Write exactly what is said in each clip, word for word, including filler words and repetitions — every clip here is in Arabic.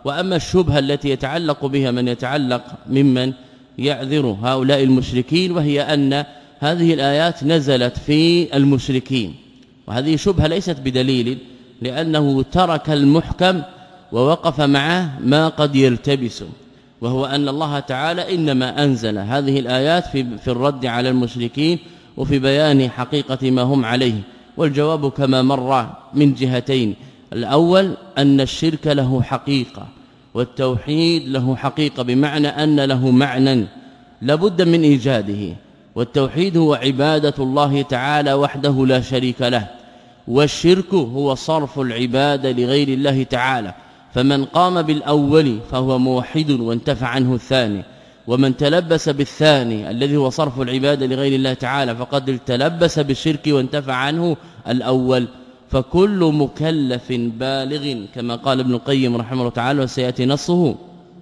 وأما الشبهة التي يتعلق بها من يتعلق ممن يعذر هؤلاء المشركين، وهي أن هذه الآيات نزلت في المشركين، وهذه شبهة ليست بدليل، لأنه ترك المحكم ووقف معه ما قد يلتبس، وهو أن الله تعالى إنما أنزل هذه الآيات في في الرد على المشركين وفي بيان حقيقة ما هم عليه. والجواب كما مر من جهتين: الأول أن الشرك له حقيقة والتوحيد له حقيقة، بمعنى أن له معنى لابد من إيجاده، والتوحيد هو عبادة الله تعالى وحده لا شريك له، والشرك هو صرف العبادة لغير الله تعالى. فمن قام بالأول فهو موحد وانتفع عنه الثاني، ومن تلبس بالثاني الذي هو صرف العبادة لغير الله تعالى فقد تلبس بالشرك وانتفع عنه الأول. فكل مكلف بالغ كما قال ابن القيم رحمه الله تعالى وسيأتي نصه: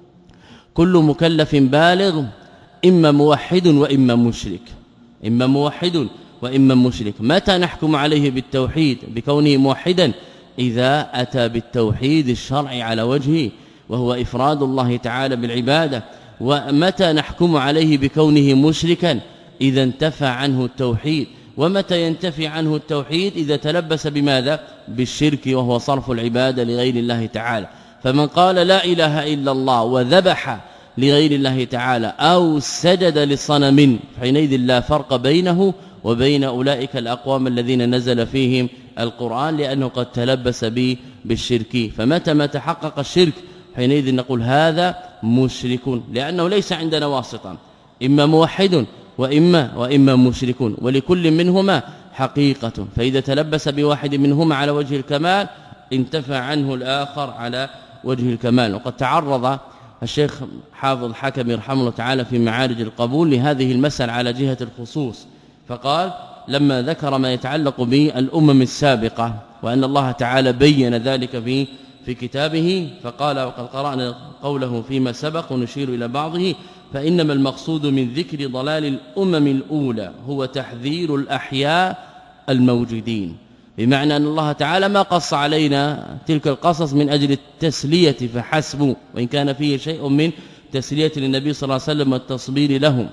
كل مكلف بالغ إما موحد وإما مشرك، إما موحد وإما مشرك. متى نحكم عليه بالتوحيد بكونه موحدا؟ إذا أتى بالتوحيد الشرعي على وجهه وهو إفراد الله تعالى بالعبادة. ومتى نحكم عليه بكونه مشركا؟ إذا انتفى عنه التوحيد. ومتى ينتفي عنه التوحيد؟ إذا تلبس بماذا؟ بالشرك، وهو صرف العبادة لغير الله تعالى. فمن قال لا إله إلا الله وذبح لغير الله تعالى أو سجد لصنم حينئذ لا فرق بينه وبين أولئك الأقوام الذين نزل فيهم القرآن، لأنه قد تلبس به بالشرك. فمتى ما تحقق الشرك حينئذ نقول هذا مشرك، لأنه ليس عندنا واسطا، إما موحد وإما وإما مشركون، ولكل منهما حقيقة. فإذا تلبس بواحد منهما على وجه الكمال انتفى عنه الآخر على وجه الكمال. وقد تعرض الشيخ حافظ حكمي رحمه الله تعالى في معارج القبول لهذه المسألة على جهة الخصوص، فقال لما ذكر ما يتعلق بالأمم السابقة وأن الله تعالى بين ذلك في في كتابه، فقال وقد قرأنا قوله فيما سبق ونشير إلى بعضه: فإنما المقصود من ذكر ضلال الأمم الأولى هو تحذير الأحياء الموجودين، بمعنى أن الله تعالى ما قص علينا تلك القصص من أجل التسلية فحسب، وإن كان فيه شيء من تسلية للنبي صلى الله عليه وسلم والتصبير لهم،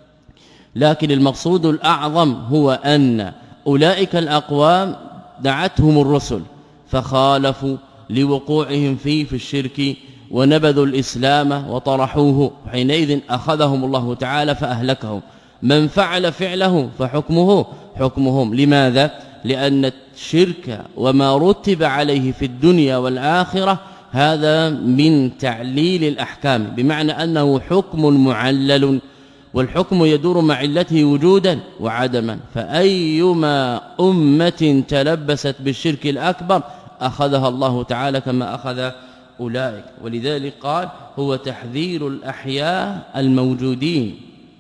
لكن المقصود الأعظم هو أن أولئك الأقوام دعتهم الرسل فخالفوا لوقوعهم فيه في الشرك ونبذوا الإسلام وطرحوه، حينئذ أخذهم الله تعالى فأهلكهم. من فعل فعله فحكمه حكمهم. لماذا؟ لأن الشرك وما رتب عليه في الدنيا والآخرة هذا من تعليل الأحكام، بمعنى أنه حكم معلل، والحكم يدور مع علته وجودا وعدما. فأيما أمة تلبست بالشرك الأكبر أخذها الله تعالى كما أخذ أولئك. ولذلك قال هو تحذير الأحياء الموجودين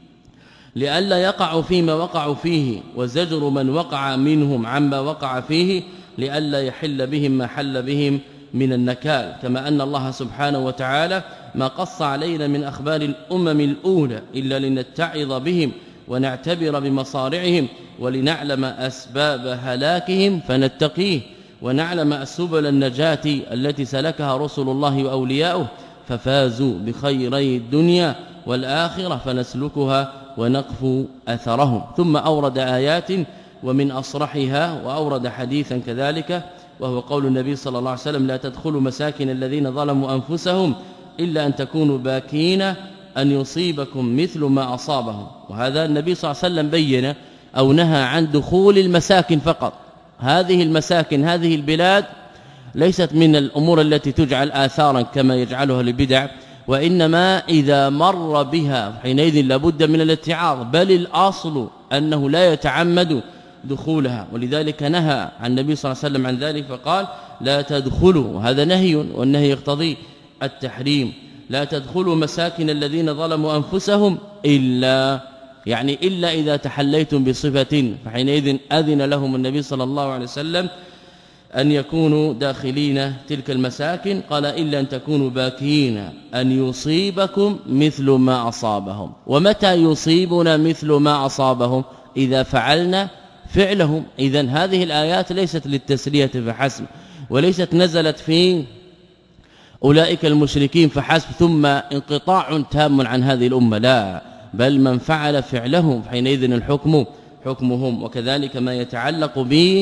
لئلا يقعوا فيما وقعوا فيه، وزجر من وقع منهم عما وقع فيه لئلا يحل بهم ما حل بهم من النكال. كما أن الله سبحانه وتعالى ما قص علينا من أخبار الأمم الأولى إلا لنتعظ بهم ونعتبر بمصارعهم ولنعلم أسباب هلاكهم فنتقيه، ونعلم سبل النجاة التي سلكها رسل الله وأولياؤه ففازوا بخيري الدنيا والآخرة فنسلكها ونقف أثرهم. ثم أورد آيات ومن أصرحها وأورد حديثا كذلك، وهو قول النبي صلى الله عليه وسلم: لا تدخلوا مساكن الذين ظلموا أنفسهم إلا أن تكونوا باكين أن يصيبكم مثل ما أصابهم. وهذا النبي صلى الله عليه وسلم بين أو نهى عن دخول المساكن فقط. هذه المساكن هذه البلاد ليست من الأمور التي تجعل آثارا كما يجعلها البدع، وإنما إذا مر بها حينئذ لابد من الاتعاظ، بل الأصل أنه لا يتعمد دخولها. ولذلك نهى عن النبي صلى الله عليه وسلم عن ذلك فقال: لا تدخلوا، وهذا نهي، والنهي يقتضي التحريم. لا تدخلوا مساكن الذين ظلموا أنفسهم إلا يعني إلا إذا تحليتم بصفة، فحينئذ أذن لهم النبي صلى الله عليه وسلم أن يكونوا داخلين تلك المساكن. قال: إلا أن تكونوا باكين أن يصيبكم مثل ما أصابهم. ومتى يصيبنا مثل ما أصابهم؟ إذا فعلنا فعلهم. إذن هذه الآيات ليست للتسلية فحسب، وليست نزلت في أولئك المشركين فحسب ثم انقطاع تام عن هذه الأمة، لا، بل من فعل فعلهم حينئذ الحكم حكمهم. وكذلك ما يتعلق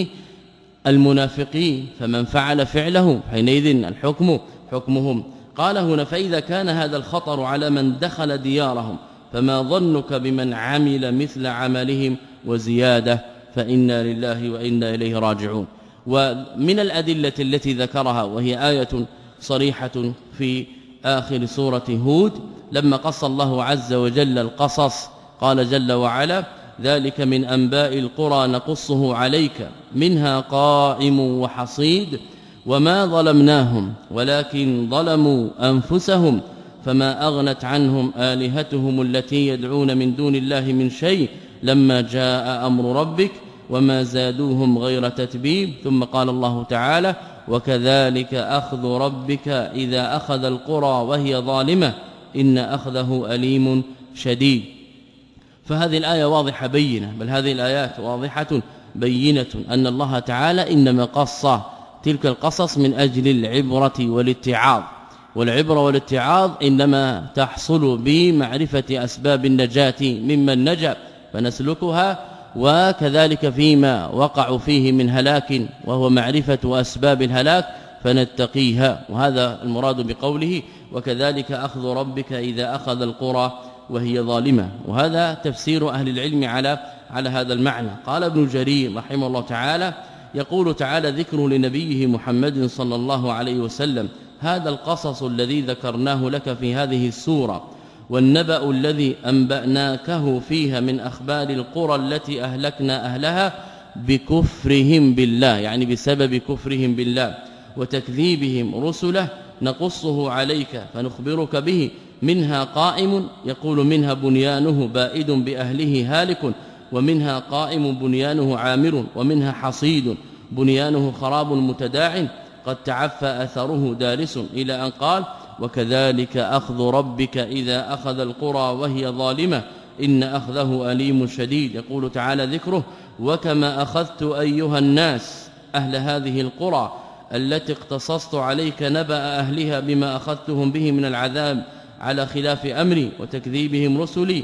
بالمنافقين، فمن فعل فعلهم حينئذ الحكم حكمهم. قال هنا: فإذا كان هذا الخطر على من دخل ديارهم فما ظنك بمن عمل مثل عملهم وزيادة، فإنا لله وإنا إليه راجعون. ومن الأدلة التي ذكرها وهي آية صريحة في آخر سورة هود لما قص الله عز وجل القصص، قال جل وعلا: ذلك من أنباء القرى نقصه عليك منها قائم وحصيد وما ظلمناهم ولكن ظلموا أنفسهم فما أغنت عنهم آلهتهم التي يدعون من دون الله من شيء لما جاء أمر ربك وما زادوهم غير تتبيب. ثم قال الله تعالى: وكذلك أخذ ربك إذا أخذ القرى وهي ظالمة إن أخذه أليم شديد. فهذه الآية واضحة بينة، بل هذه الآيات واضحة بينة أن الله تعالى إنما قص تلك القصص من أجل العبرة والاتعاظ، والعبرة والاتعاظ إنما تحصل بمعرفة أسباب النجاة ممن نجا فنسلكها، وكذلك فيما وقعوا فيه من هلاك وهو معرفة أسباب الهلاك فنتقيها. وهذا المراد بقوله: وكذلك أخذ ربك إذا أخذ القرى وهي ظالمة. وهذا تفسير أهل العلم على على هذا المعنى. قال ابن جرير رحمه الله تعالى: يقول تعالى: ذكر لنبيه محمد صلى الله عليه وسلم هذا القصص الذي ذكرناه لك في هذه السورة والنبأ الذي أنبأناكه فيها من أخبار القرى التي أهلكنا أهلها بكفرهم بالله، يعني بسبب كفرهم بالله وتكذيبهم رسله نقصه عليك فنخبرك به، منها قائم، يقول منها بنيانه بائد بأهله هالك، ومنها قائم بنيانه عامر، ومنها حصيد بنيانه خراب متداع قد تعفى أثره دارس، إلى أن قال: وكذلك أخذ ربك إذا أخذ القرى وهي ظالمة إن أخذه أليم شديد. يقول تعالى ذكره: وكما أخذت أيها الناس أهل هذه القرى التي اقتصصت عليك نبأ أهلها بما أخذتهم به من العذاب على خلاف أمري وتكذيبهم رسلي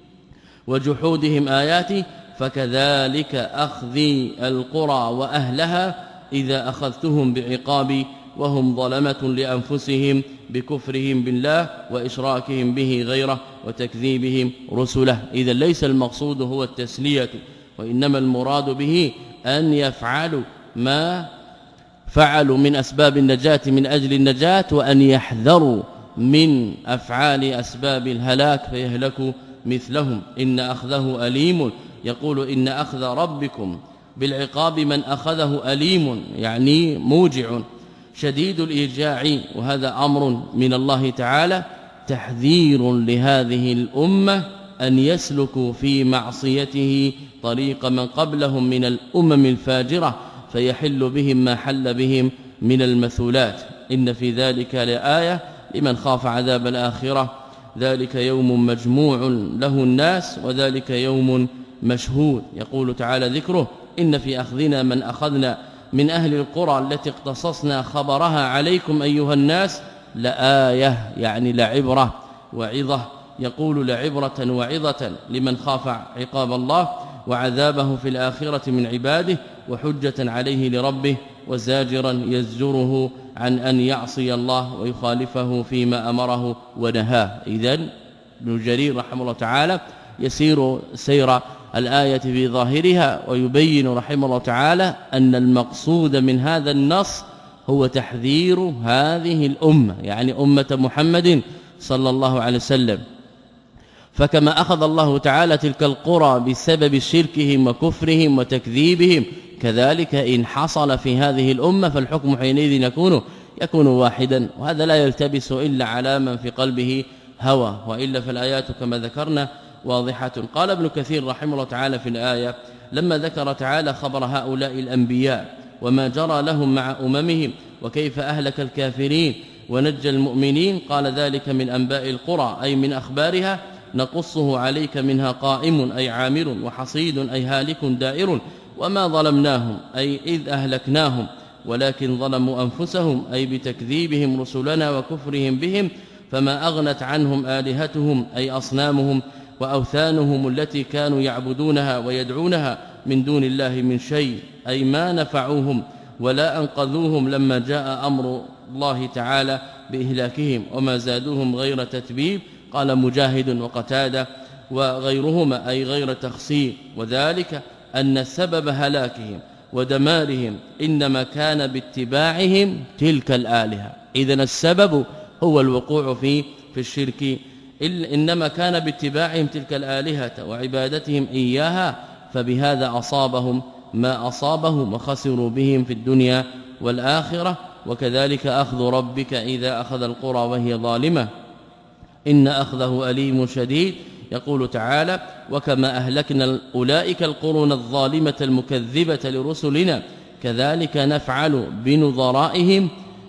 وجحودهم آياتي، فكذلك أخذي القرى وأهلها إذا أخذتهم بعقابي وهم ظلمة لأنفسهم بكفرهم بالله وإشراكهم به غيره وتكذيبهم رسله. إذا ليس المقصود هو التسلية، وإنما المراد به أن يفعلوا ما فعلوا من أسباب النجاة من أجل النجاة، وأن يحذروا من أفعال أسباب الهلاك فيهلكوا مثلهم. إن أخذه أليم، يقول: إن أخذ ربكم بالعقاب من أخذه أليم، يعني موجع شديد الإيجاع. وهذا أمر من الله تعالى تحذير لهذه الأمة أن يسلكوا في معصيته طريق من قبلهم من الأمم الفاجرة فيحل بهم ما حل بهم من المثولات. إن في ذلك لآية لمن خاف عذاب الآخرة، ذلك يوم مجموع له الناس وذلك يوم مشهود. يقول تعالى ذكره: إن في أخذنا من أخذنا من أهل القرى التي اقتصصنا خبرها عليكم أيها الناس لآية، يعني لعبرة وعظة. يقول: لعبرة وعظة لمن خاف عقاب الله وعذابه في الآخرة من عباده، وحجة عليه لربه، وزاجرا يزجره عن أن يعصي الله ويخالفه فيما أمره ونهاه. إذن ابن جرير رحمه الله تعالى يسير سير الآية في ظاهرها ويبين رحمه الله تعالى أن المقصود من هذا النص هو تحذير هذه الأمة، يعني أمة محمد صلى الله عليه وسلم. فكما أخذ الله تعالى تلك القرى بسبب شركهم وكفرهم وتكذيبهم، كذلك إن حصل في هذه الأمة فالحكم حينئذ يكون يكون واحدا. وهذا لا يلتبس إلا على من في قلبه هوى، وإلا فالآيات كما ذكرنا واضحة. قال ابن كثير رحمه الله تعالى في الآية لما ذكر تعالى خبر هؤلاء الأنبياء وما جرى لهم مع أممهم وكيف أهلك الكافرين ونجى المؤمنين، قال: ذلك من أنباء القرى، أي من أخبارها، نقصه عليك منها قائم أي عامر، وحصيد أي هالك دائر، وما ظلمناهم أي إذ أهلكناهم ولكن ظلموا أنفسهم أي بتكذيبهم رسلنا وكفرهم بهم، فما أغنت عنهم آلهتهم أي أصنامهم وأوثانهم التي كانوا يعبدونها ويدعونها من دون الله من شيء، أي ما نفعوهم ولا أنقذوهم لما جاء أمر الله تعالى بإهلاكهم، وما زادوهم غير تتبيب. قال مجاهد وقتادة وغيرهما أي غير تخسير، وذلك أن سبب هلاكهم ودمارهم إنما كان باتباعهم تلك الآلهة. إذن السبب هو الوقوع في في الشرك، إنما كان باتباعهم تلك الآلهة وعبادتهم إياها، فبهذا أصابهم ما أصابهم وخسروا بهم في الدنيا والآخرة. وكذلك أخذ ربك إذا أخذ القرى وهي ظالمة إن أخذه أليم شديد. يقول تعالى: وكما أهلكنا أولئك القرون الظالمة المكذبة لرسلنا كذلك نفعل بنظرائهم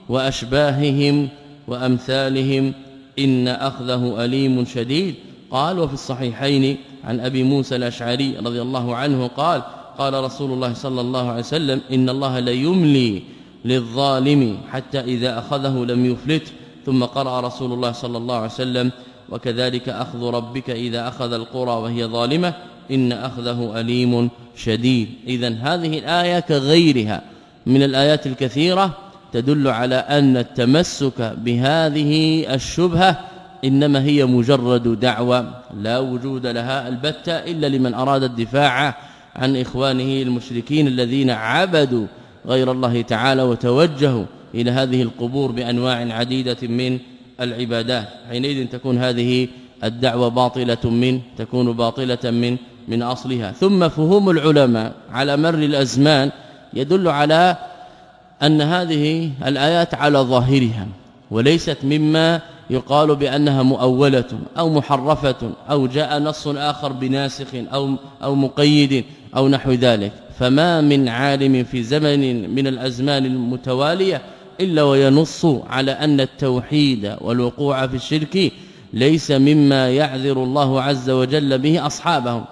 وأشباههم وأمثالهم إن أخذه أليم شديد. قال: وفي الصحيحين عن أبي موسى الأشعري رضي الله عنه قال: قال رسول الله صلى الله عليه وسلم: إن الله ليملي للظالم حتى إذا أخذه لم يفلت. ثم قرأ رسول الله صلى الله عليه وسلم: وكذلك أخذ ربك إذا أخذ القرى وهي ظالمة إن أخذه أليم شديد. إذن هذه الآية كغيرها من الآيات الكثيرة تدل على أن التمسك بهذه الشبهة إنما هي مجرد دعوة لا وجود لها البتة إلا لمن أراد الدفاع عن إخوانه المشركين الذين عبدوا غير الله تعالى وتوجهوا إلى هذه القبور بأنواع عديدة من العبادات. حينئذ تكون هذه الدعوة باطلة من تكون باطلة من من أصلها. ثم فهوم العلماء على مر الأزمان يدل على أن هذه الآيات على ظاهرها وليست مما يقال بأنها مؤولة أو محرفة أو جاء نص آخر بناسخ أو أو مقيد أو نحو ذلك. فما من عالم في زمن من الأزمان المتوالية إلا وينص على أن التوحيد والوقوع في الشرك ليس مما يعذر الله عز وجل به أصحابهم.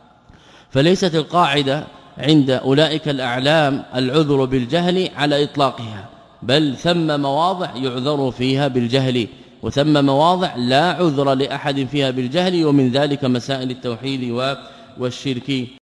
فليست القاعدة عند أولئك الأعلام العذر بالجهل على إطلاقها، بل ثم مواضع يعذر فيها بالجهل وثم مواضع لا عذر لأحد فيها بالجهل، ومن ذلك مسائل التوحيد والشرك.